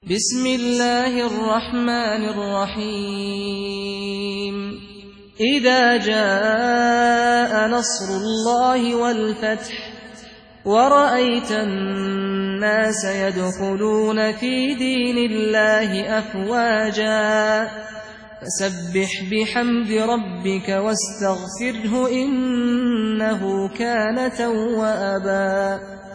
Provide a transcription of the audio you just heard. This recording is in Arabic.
بسم الله الرحمن الرحيم إذا جاء نصر الله والفتح ورأيت الناس يدخلون في دين الله أفواجا فسبح بحمد ربك واستغفره إنه كان توابا